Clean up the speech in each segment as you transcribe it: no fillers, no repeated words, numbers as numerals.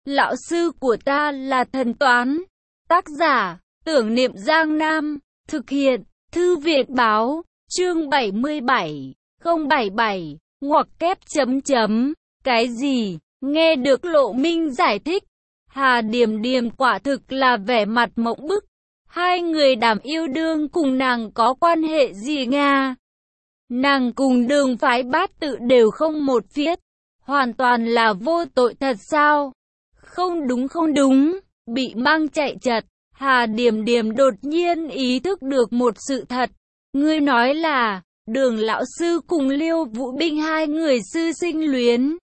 Lão sư của ta là thần toán. Tác giả, Tưởng Niệm Giang Nam. Thực hiện, Thư viện Báo. Chương 77, 077, ngoặc kép chấm chấm. Cái gì? Nghe được Lộ Minh giải thích, Hà Điềm Điềm quả thực là vẻ mặt mộng bức. Hai người Đàm Yêu Đương cùng nàng có quan hệ gì Nga? Nàng cùng Đường phái Bát Tự đều không một phiết, hoàn toàn là vô tội thật sao? Không đúng, bị mang chạy chật. Hà Điềm Điềm đột nhiên ý thức được một sự thật. Ngươi nói là, Đường lão sư cùng Liêu Vũ Binh hai người sư sinh luyến.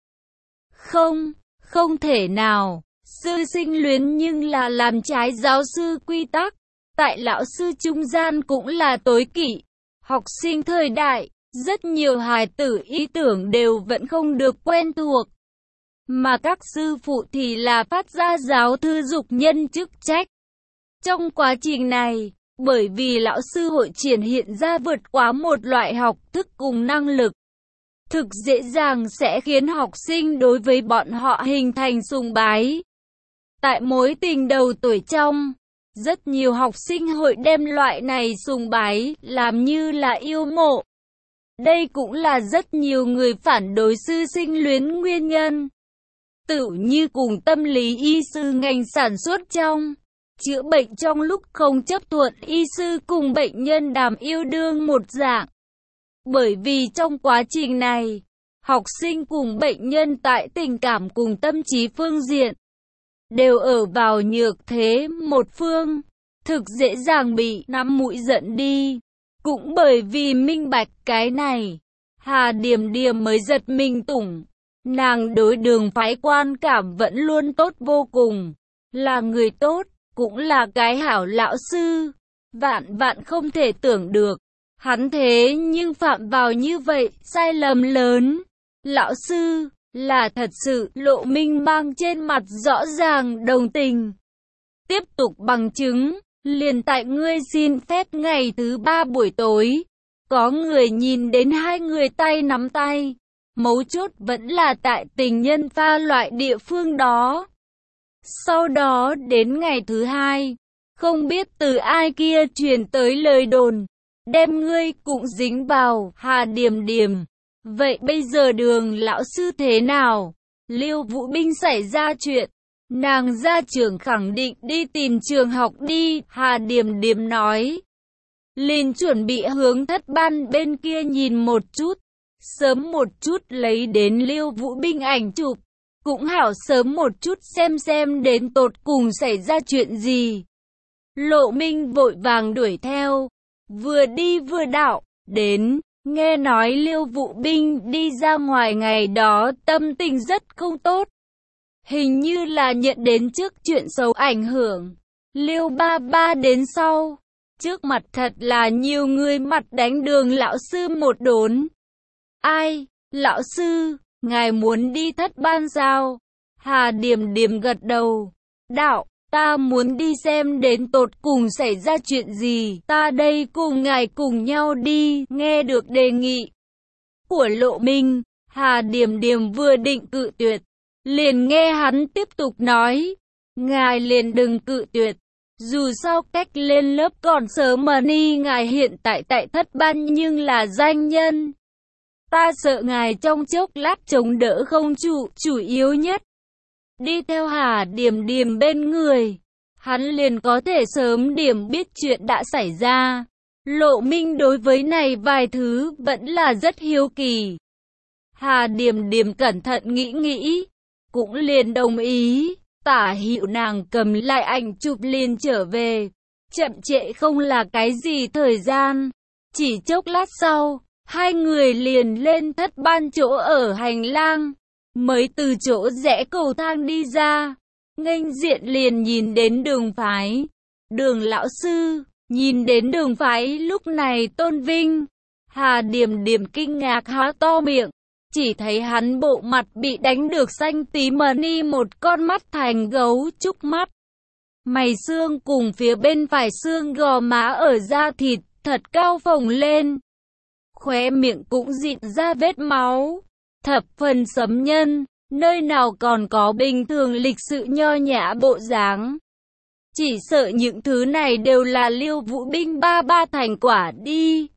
Không thể nào, sư sinh luyến nhưng là làm trái giáo sư quy tắc. Tại lão sư trung gian cũng là tối kỵ. Học sinh thời đại, rất nhiều hài tử ý tưởng đều vẫn không được quen thuộc. Mà các sư phụ thì là phát ra giáo thư dục nhân chức trách. Trong quá trình này, bởi vì lão sư hội triển hiện ra vượt quá một loại học thức cùng năng lực, thực dễ dàng sẽ khiến học sinh đối với bọn họ hình thành sùng bái. Tại mối tình đầu tuổi trong, rất nhiều học sinh hội đem loại này sùng bái làm như là yêu mộ. Đây cũng là rất nhiều người phản đối sư sinh luyến nguyên nhân. Tựu như cùng tâm lý y sư ngành sản xuất trong chữa bệnh trong lúc không chấp thuận y sư cùng bệnh nhân Đàm Yêu Đương một dạng. Bởi vì trong quá trình này, học sinh cùng bệnh nhân tại tình cảm cùng tâm trí phương diện đều ở vào nhược thế một phương, thực dễ dàng bị nắm mũi giận đi. Cũng bởi vì minh bạch cái này, Hà Điềm Điềm mới giật mình tủng. Nàng đối Đường phái quan cảm vẫn luôn tốt vô cùng, là người tốt, cũng là cái hảo lão sư. Vạn không thể tưởng được, hắn thế nhưng phạm vào như vậy, sai lầm lớn. Lão sư, là thật sự. Lộ Minh mang trên mặt rõ ràng đồng tình. Tiếp tục bằng chứng, liền tại ngươi xin phép ngày thứ 3 buổi tối, có người nhìn đến hai người tay nắm tay. Mấu chốt vẫn là tại tình nhân pha loại địa phương đó. Sau đó đến ngày thứ 2, không biết từ ai kia truyền tới lời đồn, đem ngươi cũng dính vào. Hà Điềm Điềm, vậy bây giờ Đường lão sư thế nào? Liêu Vũ Binh xảy ra chuyện, nàng ra trường khẳng định đi tìm trường học đi. Hà Điềm Điềm nói, liền chuẩn bị hướng thất ban bên kia nhìn một chút, sớm một chút lấy đến Liêu Vũ Binh ảnh chụp, cũng hảo sớm một chút xem đến tột cùng xảy ra chuyện gì. Lộ Minh vội vàng đuổi theo, vừa đi vừa đạo, đến, nghe nói Liêu Vũ Binh đi ra ngoài ngày đó tâm tình rất không tốt. Hình như là nhận đến trước chuyện xấu ảnh hưởng. Liêu ba ba đến sau, trước mặt thật là nhiều người mặt đánh Đường lão sư một đốn. Ai, lão sư, ngài muốn đi thất ban sao? Hà Điềm Điềm gật đầu, đạo, ta muốn đi xem đến tột cùng xảy ra chuyện gì, ta đây cùng ngài cùng nhau đi. Nghe được đề nghị của Lộ Minh, Hà Điềm Điềm vừa định cự tuyệt, liền nghe hắn tiếp tục nói, ngài liền đừng cự tuyệt, dù sao cách lên lớp còn sớm mà ni, ngài hiện tại tại thất ban nhưng là danh nhân. Ta sợ ngài trong chốc lát chống đỡ không chủ yếu nhất. Đi theo Hà Điềm Điềm bên người, hắn liền có thể sớm điểm biết chuyện đã xảy ra. Lộ Minh đối với này vài thứ vẫn là rất hiếu kỳ. Hà Điềm Điềm cẩn thận nghĩ, cũng liền đồng ý. Tả Hữu nàng cầm lại ảnh chụp liền trở về. Chậm trễ không là cái gì thời gian. Chỉ chốc lát sau, hai người liền lên thất ban chỗ ở hành lang, mới từ chỗ rẽ cầu thang đi ra, nghênh diện liền nhìn đến Đường phái. Đường lão sư, nhìn đến Đường phái lúc này tôn vinh. Hà Điềm Điềm kinh ngạc há to miệng, chỉ thấy hắn bộ mặt bị đánh được xanh tí mờ ni, một con mắt thành gấu trúc mắt. Mày xương cùng phía bên phải xương gò má ở da thịt thật cao phồng lên. Khóe miệng cũng dịn ra vết máu, thập phần sấm nhân. nơi nào còn có bình thường lịch sự nho nhã bộ dáng. Chỉ sợ những thứ này đều là Liêu Vũ Binh ba ba thành quả đi.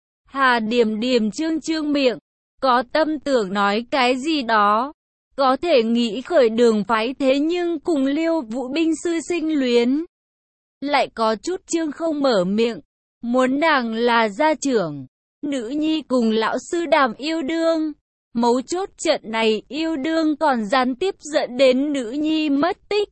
Hà Điềm Điềm trương trương miệng, có tâm tưởng nói cái gì đó. Có thể nghĩ khởi Đường phái, thế nhưng cùng Liêu Vũ Binh sư sinh luyến. Lại có chút trương không mở miệng, muốn nàng là gia trưởng, nữ nhi cùng lão sư đàm yêu đương. Mấu chốt trận này yêu đương còn gián tiếp dẫn đến nữ nhi mất tích.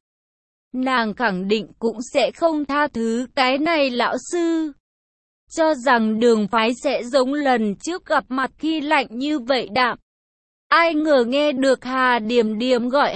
Nàng khẳng định cũng sẽ không tha thứ cái này lão sư. Cho rằng Đường phái sẽ giống lần trước gặp mặt khi lạnh như vậy đạm. Ai ngờ nghe được Hà Điềm Điềm gọi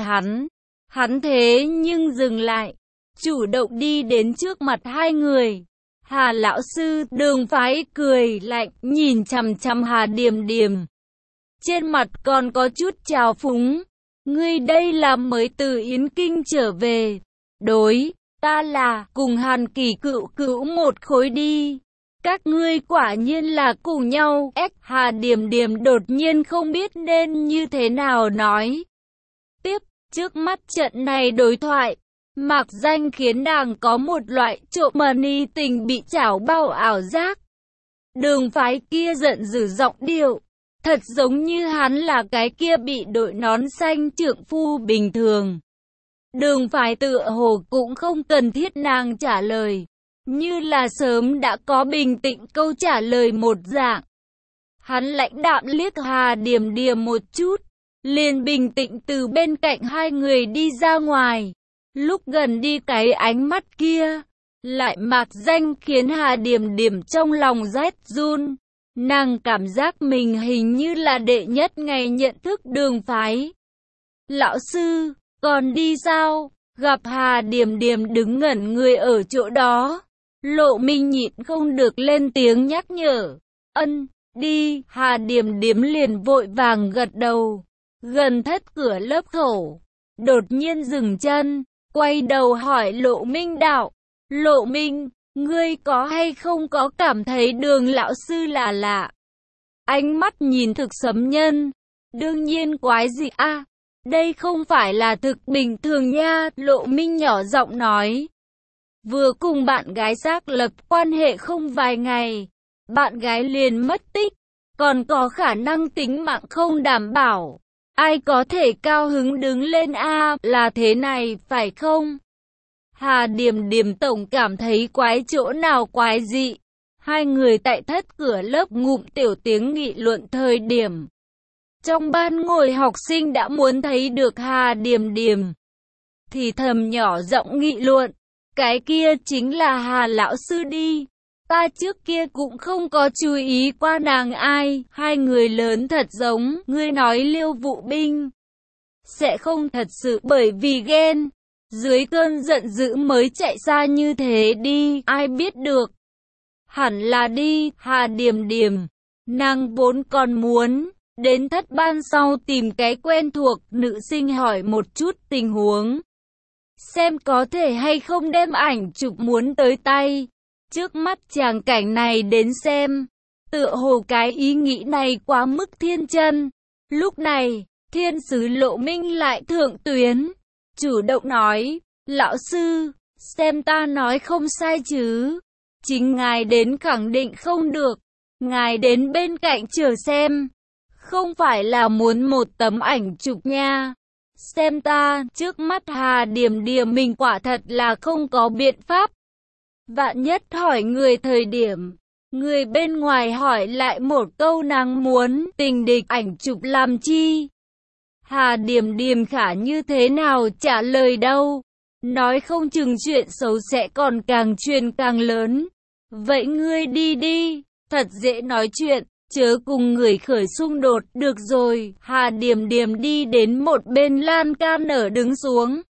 hắn thế nhưng dừng lại, chủ động đi đến trước mặt hai người. Hà lão sư, Đường phái cười lạnh, nhìn chằm chằm Hà Điềm Điềm. Trên mặt còn có chút trào phúng. Ngươi đây là mới từ Yến Kinh trở về. Đối, ta là cùng Hàn Kỳ cựu cữu một khối đi. Các ngươi quả nhiên là cùng nhau. Hà Điềm Điềm đột nhiên không biết nên như thế nào nói tiếp. Trước mắt trận này đối thoại, mạc danh khiến nàng có một loại trộm mani tình bị chảo bao ảo giác. Đường phái kia giận dữ giọng điệu, thật giống như hắn là cái kia bị đội nón xanh trượng phu bình thường. Đường phái tựa hồ cũng không cần thiết nàng trả lời, như là sớm đã có bình tĩnh câu trả lời một dạng. Hắn lãnh đạm liếc Hà Điềm Điềm một chút, liền bình tĩnh từ bên cạnh hai người đi ra ngoài. Lúc gần đi cái ánh mắt kia, lại mạc danh khiến Hà Điềm Điềm trong lòng rét run. Nàng cảm giác mình hình như là đệ nhất ngày nhận thức Đường phái. Lão sư, còn đi sao? Gặp Hà Điềm Điềm đứng ngẩn người ở chỗ đó, Lộ Minh nhịn không được lên tiếng nhắc nhở. Ân, đi. Hà Điềm Điềm liền vội vàng gật đầu. Gần thất cửa lớp khẩu, đột nhiên dừng chân, quay đầu hỏi Lộ Minh đạo. Lộ Minh, ngươi có hay không có cảm thấy Đường lão sư là lạ? Ánh mắt nhìn thực sấm nhân. Đương nhiên quái gì a? Đây không phải là thực bình thường nha. Lộ Minh nhỏ giọng nói. Vừa cùng bạn gái xác lập quan hệ không vài ngày, bạn gái liền mất tích, còn có khả năng tính mạng không đảm bảo. Ai có thể cao hứng đứng lên a? Là thế này phải không? Hà Điềm Điềm tổng cảm thấy quái chỗ nào quái dị. Hai người tại thất cửa lớp ngụm tiểu tiếng nghị luận thời điểm trong ban ngồi học sinh đã muốn thấy được Hà Điềm Điềm, thì thầm nhỏ giọng nghị luận. Cái kia chính là Hà lão sư đi. Ta trước kia cũng không có chú ý qua nàng ai. Hai người lớn thật giống. Ngươi nói Liêu Vũ Binh sẽ không thật sự bởi vì ghen, dưới cơn giận dữ mới chạy xa như thế đi. Ai biết được. Hẳn là đi. Hà Điềm Điềm, nàng vốn còn muốn đến thất ban sau tìm cái quen thuộc nữ sinh hỏi một chút tình huống, xem có thể hay không đem ảnh chụp muốn tới tay. Trước mắt tràng cảnh này đến xem, tựa hồ cái ý nghĩ này quá mức thiên chân. Lúc này, thiên sứ Lộ Minh lại thượng tuyến, chủ động nói. Lão sư, xem ta nói không sai chứ? Chính ngài đến khẳng định không được. Ngài đến bên cạnh chờ xem. Không phải là muốn một tấm ảnh chụp nha. Xem ta, trước mắt Hà Điềm Điềm mình quả thật là không có biện pháp. Vạn nhất hỏi người thời điểm, người bên ngoài hỏi lại một câu nàng muốn tình địch ảnh chụp làm chi? Hà Điềm Điềm khả như thế nào trả lời đâu? Nói không chừng chuyện xấu sẽ còn càng truyền càng lớn. Vậy ngươi đi đi, thật dễ nói chuyện. Chớ cùng người khởi xung đột. Được rồi. Hà Điềm Điềm đi đến một bên lan can ở đứng xuống.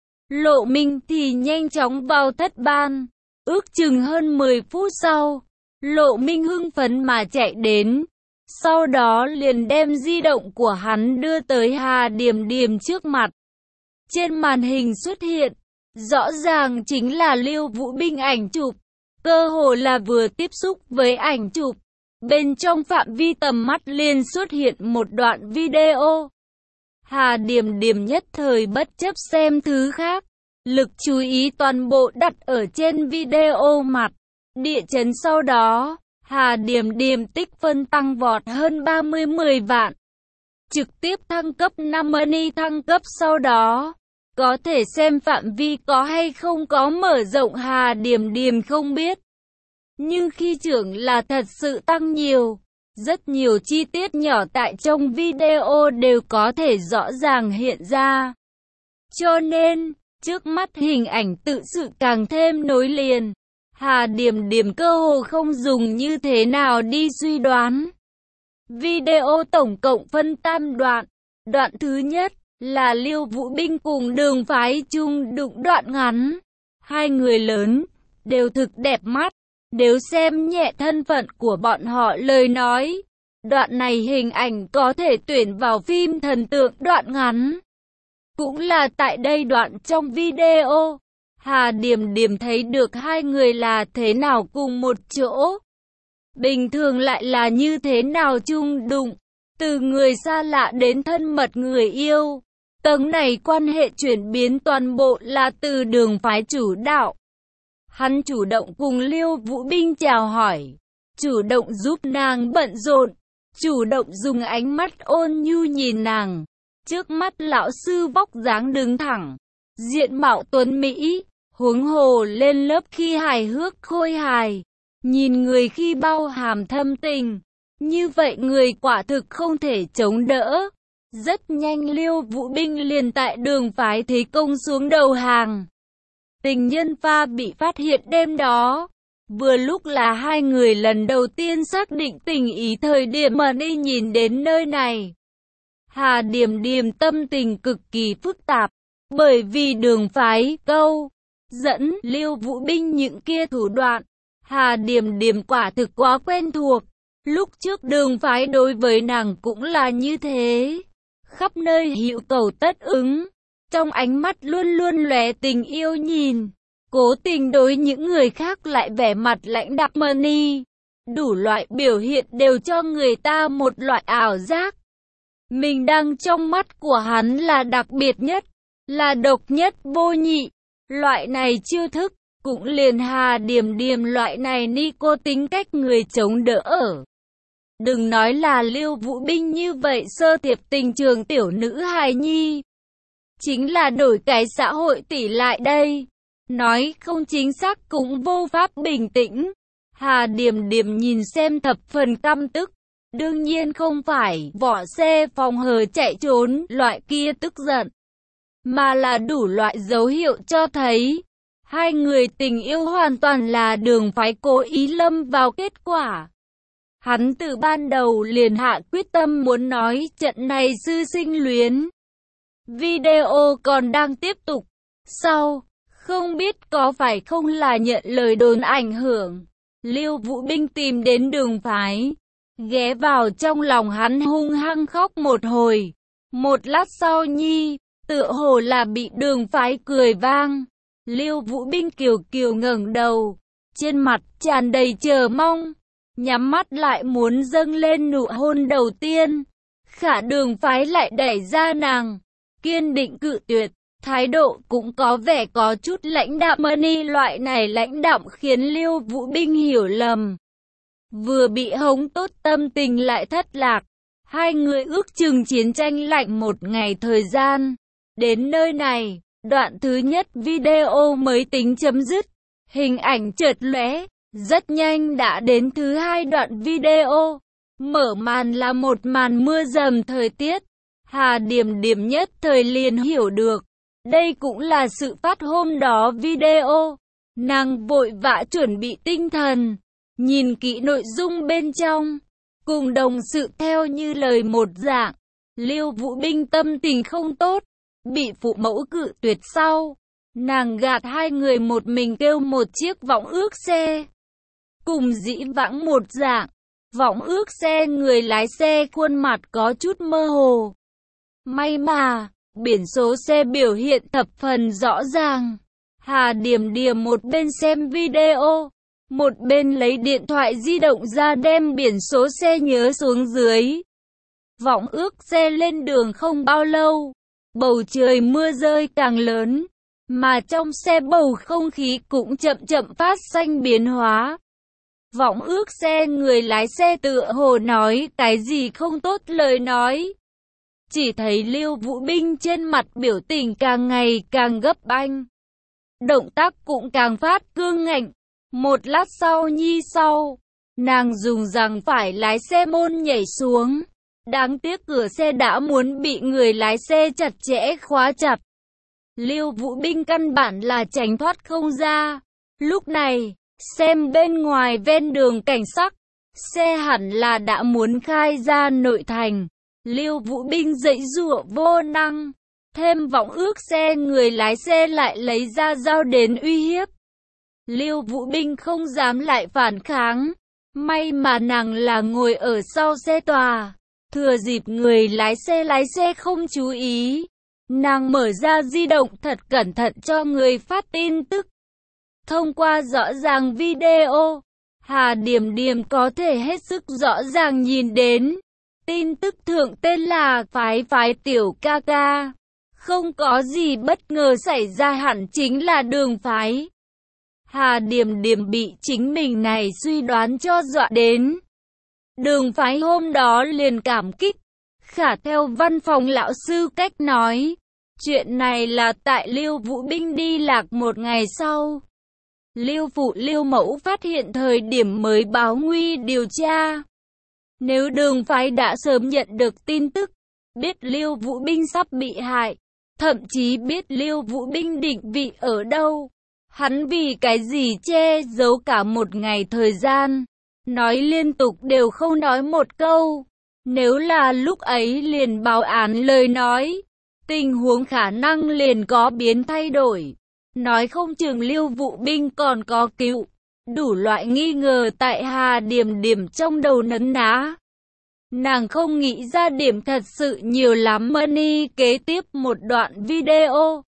Lộ Minh thì nhanh chóng vào thất ban. Ước chừng hơn 10 phút sau, Lộ Minh hưng phấn mà chạy đến. Sau đó liền đem di động của hắn đưa tới Hà Điềm Điềm trước mặt. Trên màn hình xuất hiện, rõ ràng chính là Liêu Vũ Binh ảnh chụp. Cơ hồ là vừa tiếp xúc với ảnh chụp, bên trong phạm vi tầm mắt liền xuất hiện một đoạn video. Hà Điềm Điềm nhất thời bất chấp xem thứ khác, lực chú ý toàn bộ đặt ở trên video mặt. Địa chấn sau đó, Hà Điềm Điềm tích phân tăng vọt hơn 10 vạn. Trực tiếp thăng cấp 5 money thăng cấp sau đó. Có thể xem phạm vi có hay không có mở rộng Hà Điềm Điềm không biết. Nhưng khi trưởng là thật sự tăng nhiều. Rất nhiều chi tiết nhỏ tại trong video đều có thể rõ ràng hiện ra. Cho nên, trước mắt hình ảnh tự sự càng thêm nối liền. Hà Điềm Điềm cơ hồ không dùng như thế nào đi suy đoán. Video tổng cộng phân tam đoạn. Đoạn thứ nhất là Liêu Vũ Binh cùng Đường Phái chung đụng đoạn ngắn. Hai người lớn, đều thực đẹp mắt. Nếu xem nhẹ thân phận của bọn họ lời nói, đoạn này hình ảnh có thể tuyển vào phim thần tượng đoạn ngắn. Cũng là tại đây đoạn trong video, Hà Điềm Điềm thấy được hai người là thế nào cùng một chỗ. Bình thường lại là như thế nào chung đụng, từ người xa lạ đến thân mật người yêu. Tầng này quan hệ chuyển biến toàn bộ là từ Đường Phái chủ đạo. Hắn chủ động cùng Liêu Vũ Binh chào hỏi, chủ động giúp nàng bận rộn, chủ động dùng ánh mắt ôn nhu nhìn nàng. Trước mắt lão sư vóc dáng đứng thẳng, diện mạo tuấn mỹ, huống hồ lên lớp khi hài hước khôi hài, nhìn người khi bao hàm thâm tình, như vậy người quả thực không thể chống đỡ. Rất nhanh Liêu Vũ Binh liền tại Đường Phái thế công xuống đầu hàng. Tình nhân pha bị phát hiện đêm đó, vừa lúc là hai người lần đầu tiên xác định tình ý thời điểm mà đi nhìn đến nơi này. Hà Điềm Điềm tâm tình cực kỳ phức tạp, bởi vì Đường Phái câu dẫn Liêu Vũ Binh những kia thủ đoạn, Hà Điềm Điềm quả thực quá quen thuộc. Lúc trước Đường Phái đối với nàng cũng là như thế, khắp nơi hữu cầu tất ứng, trong ánh mắt luôn luôn lóe tình yêu nhìn, cố tình đối những người khác lại vẻ mặt lãnh đạm money. Đủ loại biểu hiện đều cho người ta một loại ảo giác. Mình đang trong mắt của hắn là đặc biệt nhất, là độc nhất vô nhị. Loại này chiêu thức, cũng liền Hà Điềm Điềm loại này ni cô tính cách người chống đỡ ở. Đừng nói là Liêu Vũ Binh như vậy sơ thiệp tình trường tiểu nữ hài nhi. Chính là đổi cái xã hội tỷ lại đây. Nói không chính xác cũng vô pháp bình tĩnh. Hà Điềm Điềm nhìn xem thập phần căm tức. Đương nhiên không phải vỏ xe phòng hờ chạy trốn loại kia tức giận, mà là đủ loại dấu hiệu cho thấy hai người tình yêu hoàn toàn là Đường Phái cố ý lâm vào kết quả. Hắn từ ban đầu liền hạ quyết tâm muốn nói trận này sư sinh luyến. Video còn đang tiếp tục. Sau, không biết có phải không là nhận lời đồn ảnh hưởng, Liêu Vũ Binh tìm đến Đường Phái, ghé vào trong lòng hắn hung hăng khóc một hồi. Một lát sau nhi, tựa hồ là bị Đường Phái cười vang. Liêu Vũ Binh kiều kiều ngẩng đầu, trên mặt tràn đầy chờ mong, nhắm mắt lại muốn dâng lên nụ hôn đầu tiên. Khả Đường Phái lại đẩy ra nàng, kiên định cự tuyệt, thái độ cũng có vẻ có chút lãnh đạm money. Loại này lãnh đạm khiến Liêu Vũ Binh hiểu lầm. Vừa bị hống tốt tâm tình lại thất lạc. Hai người ước chừng chiến tranh lạnh một ngày thời gian. Đến nơi này, đoạn thứ nhất video mới tính chấm dứt. Hình ảnh chợt lóe, rất nhanh đã đến thứ hai đoạn video. Mở màn là một màn mưa dầm thời tiết. Hà Điềm Điềm nhất thời liền hiểu được. Đây cũng là sự phát hôm đó video. Nàng vội vã chuẩn bị tinh thần, nhìn kỹ nội dung bên trong, cùng đồng sự theo như lời một dạng. Liêu Vũ Binh tâm tình không tốt, bị phụ mẫu cự tuyệt sau. Nàng gạt hai người một mình kêu một chiếc võng ước xe. Cùng dĩ vãng một dạng, võng ước xe người lái xe khuôn mặt có chút mơ hồ. May mà, biển số xe biểu hiện thập phần rõ ràng. Hà Điềm Điềm một bên xem video, một bên lấy điện thoại di động ra đem biển số xe nhớ xuống dưới. Vọng ước xe lên đường không bao lâu, bầu trời mưa rơi càng lớn, mà trong xe bầu không khí cũng chậm chậm phát sinh biến hóa. Vọng ước xe người lái xe tựa hồ nói cái gì không tốt lời nói. Chỉ thấy Lưu Vũ Binh trên mặt biểu tình càng ngày càng gấp banh. Động tác cũng càng phát cương ngạnh. Một lát sau, nàng dùng rằng phải lái xe môn nhảy xuống. Đáng tiếc cửa xe đã muốn bị người lái xe chặt chẽ khóa chặt. Lưu Vũ Binh căn bản là tránh thoát không ra. Lúc này, xem bên ngoài ven đường cảnh sắc, xe hẳn là đã muốn khai ra nội thành. Lưu Vũ Binh giãy giụa vô năng, thêm vọng ước xe người lái xe lại lấy ra dao đến uy hiếp. Lưu Vũ Binh không dám lại phản kháng, may mà nàng là ngồi ở sau xe tòa, thừa dịp người lái xe không chú ý, nàng mở ra di động thật cẩn thận cho người phát tin tức. Thông qua rõ ràng video, Hà Điểm Điểm có thể hết sức rõ ràng nhìn đến. Tin tức thượng tên là phái tiểu ca ca. Không có gì bất ngờ xảy ra hẳn chính là Đường phái. Hà Điểm Điểm bị chính mình này suy đoán cho dọa đến. Đường phái hôm đó liền cảm kích. Khả theo văn phòng lão sư cách nói, chuyện này là tại Lưu Vũ Binh đi lạc một ngày sau. Lưu phụ Lưu mẫu phát hiện thời điểm mới báo nguy điều tra. Nếu Đường phái đã sớm nhận được tin tức, biết Lưu Vũ Binh sắp bị hại, thậm chí biết Lưu Vũ Binh định vị ở đâu, hắn vì cái gì che giấu cả một ngày thời gian, nói liên tục đều không nói một câu. Nếu là lúc ấy liền báo án lời nói, tình huống khả năng liền có biến thay đổi. Nói không chừng Lưu Vũ Binh còn có cứu. Đủ loại nghi ngờ tại Hà Điểm Điểm trong đầu nấn ná. Nàng không nghĩ ra điểm thật sự nhiều lắm. Money kế tiếp một đoạn video.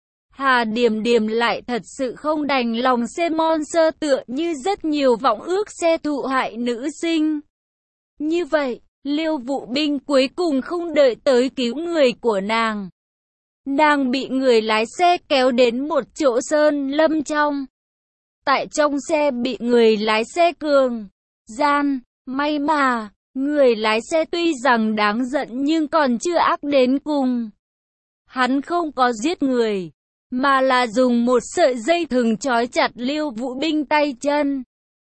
Hà Điểm Điểm lại thật sự không đành lòng xem monster tựa như rất nhiều vọng ước xe thụ hại nữ sinh. Như vậy, Lưu Vũ Binh cuối cùng không đợi tới cứu người của nàng. Nàng bị người lái xe kéo đến một chỗ sơn lâm trong. Tại trong xe bị người lái xe cường gian, may mà, người lái xe tuy rằng đáng giận nhưng còn chưa ác đến cùng. Hắn không có giết người, mà là dùng một sợi dây thừng trói chặt Lưu Vũ Binh tay chân.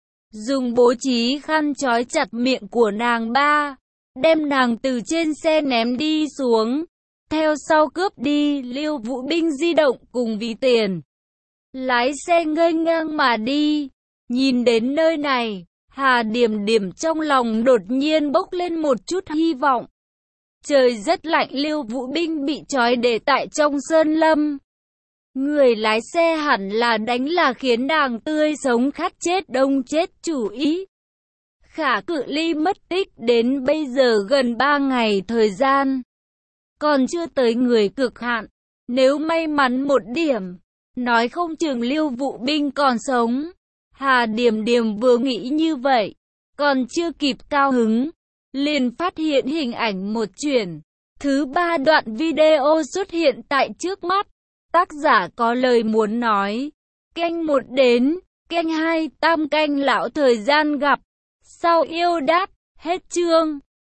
Dùng bố trí khăn trói chặt miệng của nàng đem nàng từ trên xe ném đi xuống. Theo sau cướp đi Lưu Vũ Binh di động cùng ví tiền. Lái xe ngây ngang mà đi. Nhìn đến nơi này, Hà Điểm Điểm trong lòng đột nhiên bốc lên một chút hy vọng. Trời rất lạnh, Lưu Vũ Binh bị trói để tại trong sơn lâm. Người lái xe hẳn là khiến nàng tươi sống khát chết đông chết chủ ý. Khả cự ly mất tích đến bây giờ gần 3 ngày thời gian. Còn chưa tới người cực hạn. Nếu may mắn một điểm, nói không chừng Lưu Vũ Binh còn sống. Hà Điểm Điểm vừa nghĩ như vậy, còn chưa kịp cao hứng, liền phát hiện hình ảnh một chuyển. Thứ 3 đoạn video xuất hiện tại trước mắt. Tác giả có lời muốn nói. Canh 1 đến, canh 2 tam canh lão thời gian gặp. Sau yêu đát, hết chương.